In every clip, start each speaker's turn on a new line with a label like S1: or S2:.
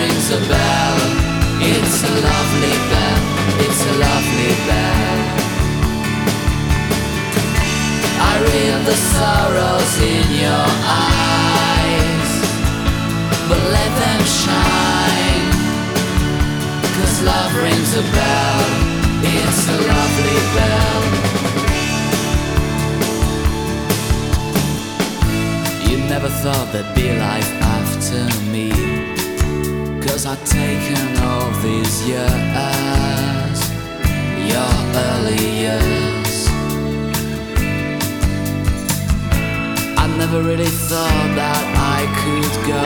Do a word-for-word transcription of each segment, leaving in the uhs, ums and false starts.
S1: rings a bell. It's a lovely bell. It's a lovely bell. I read the sorrows in your eyes, but let them shine, 'cause love rings a bell. It's a lovely bell. You never thought there'd be life after me, 'cause I've taken all these years, your early years. I never really thought that I could go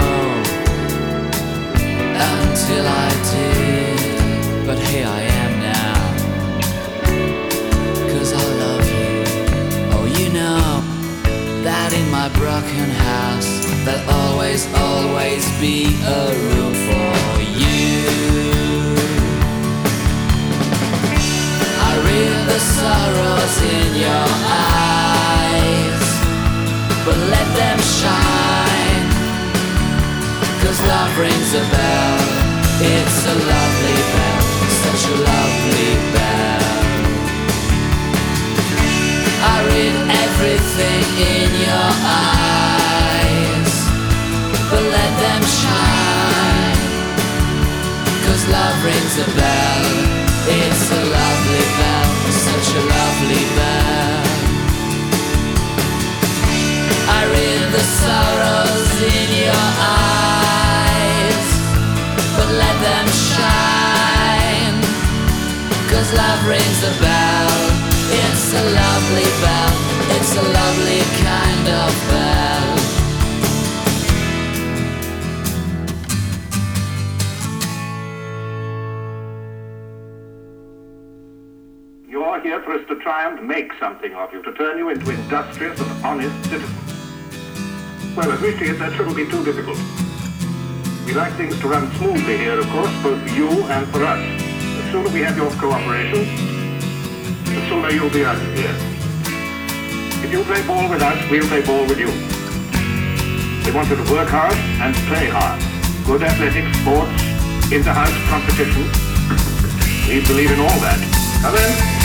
S1: until I did, but here I am now, 'cause I love you. Oh, you know that in my broken house there'll always, always be a room for you. I read the sorrows in your eyes, but let them shine, 'cause love rings a bell. It's a lovely bell, such a lovely bell. I read everything in your eyes, but let them shine, 'cause love rings a bell. It's a lovely bell, such a lovely bell. I read the sorrows in your eyes, but let them shine, 'cause love rings a bell. It's a lovely bell. It's a lovely kind of bell.
S2: You are here for us to try and make something of you, to turn you into industrious and honest citizens. Well, as we see it, that shouldn't be too difficult. We like things to run smoothly here, of course, both for you and for us. The sooner we have your cooperation, the sooner you'll be out of here. If you play ball with us, we'll play ball with you. We want you to work hard and play hard. Good athletics, sports, inter-house competition. We believe in all that. Come in.